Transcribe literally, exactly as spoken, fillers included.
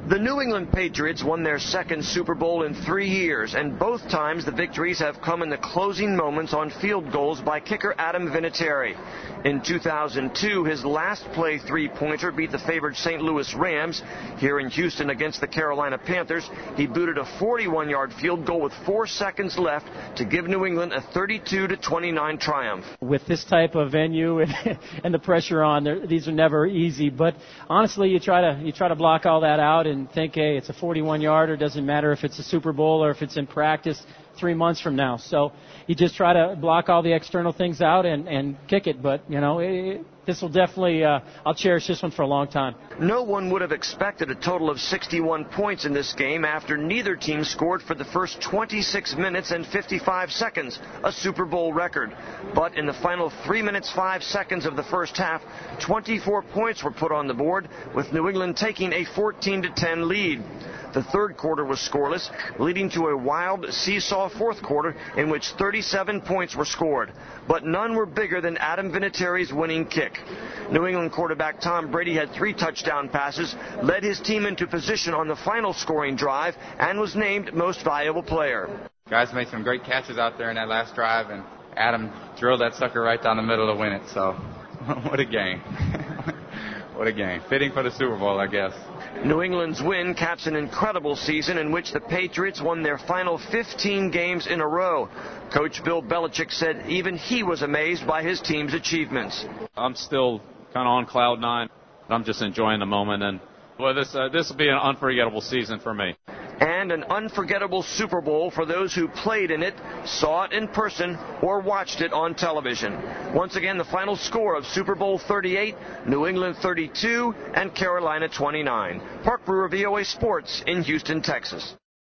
The New England Patriots won their second Super Bowl in three years, and both times the victories have come in the closing moments on field goals by kicker Adam Vinatieri. In two thousand two, his last play three-pointer beat the favored Saint Louis Rams. Here in Houston against the Carolina Panthers, he booted a forty-one-yard field goal with four seconds left to give New England a thirty-two to twenty-nine triumph. With this type of venue and, and the pressure on, these are never easy. But honestly, you try to you try to block all that out and think, hey, it's a forty-one-yarder. Doesn't matter if it's a Super Bowl or if it's in practice three months from now. So you just try to block all the external things out and, and kick it. But, you know, it, this will definitely, uh, I'll cherish this one for a long time. No one would have expected a total of sixty-one points in this game after neither team scored for the first twenty-six minutes and fifty-five seconds, a Super Bowl record. But in the final three minutes, five seconds of the first half, twenty-four points were put on the board, with New England taking a fourteen to ten lead. The third quarter was scoreless, leading to a wild seesaw fourth quarter in which thirty-seven points were scored. But none were bigger than Adam Vinatieri's winning kick. New England quarterback Tom Brady had three touchdown passes, led his team into position on the final scoring drive, and was named Most Valuable Player. Guys made some great catches out there in that last drive, and Adam drilled that sucker right down the middle to win it. So, what a game. What a game. Fitting for the Super Bowl, I guess. New England's win caps an incredible season in which the Patriots won their final fifteen games in a row. Coach Bill Belichick said even he was amazed by his team's achievements. I'm still kind of on cloud nine. I'm just enjoying the moment, and well, this uh, this will be an unforgettable season for me. And an unforgettable Super Bowl for those who played in it, saw it in person, or watched it on television. Once again, the final score of Super Bowl thirty-eight, New England thirty-two and Carolina twenty-nine. Park Brewer, V O A Sports in Houston, Texas.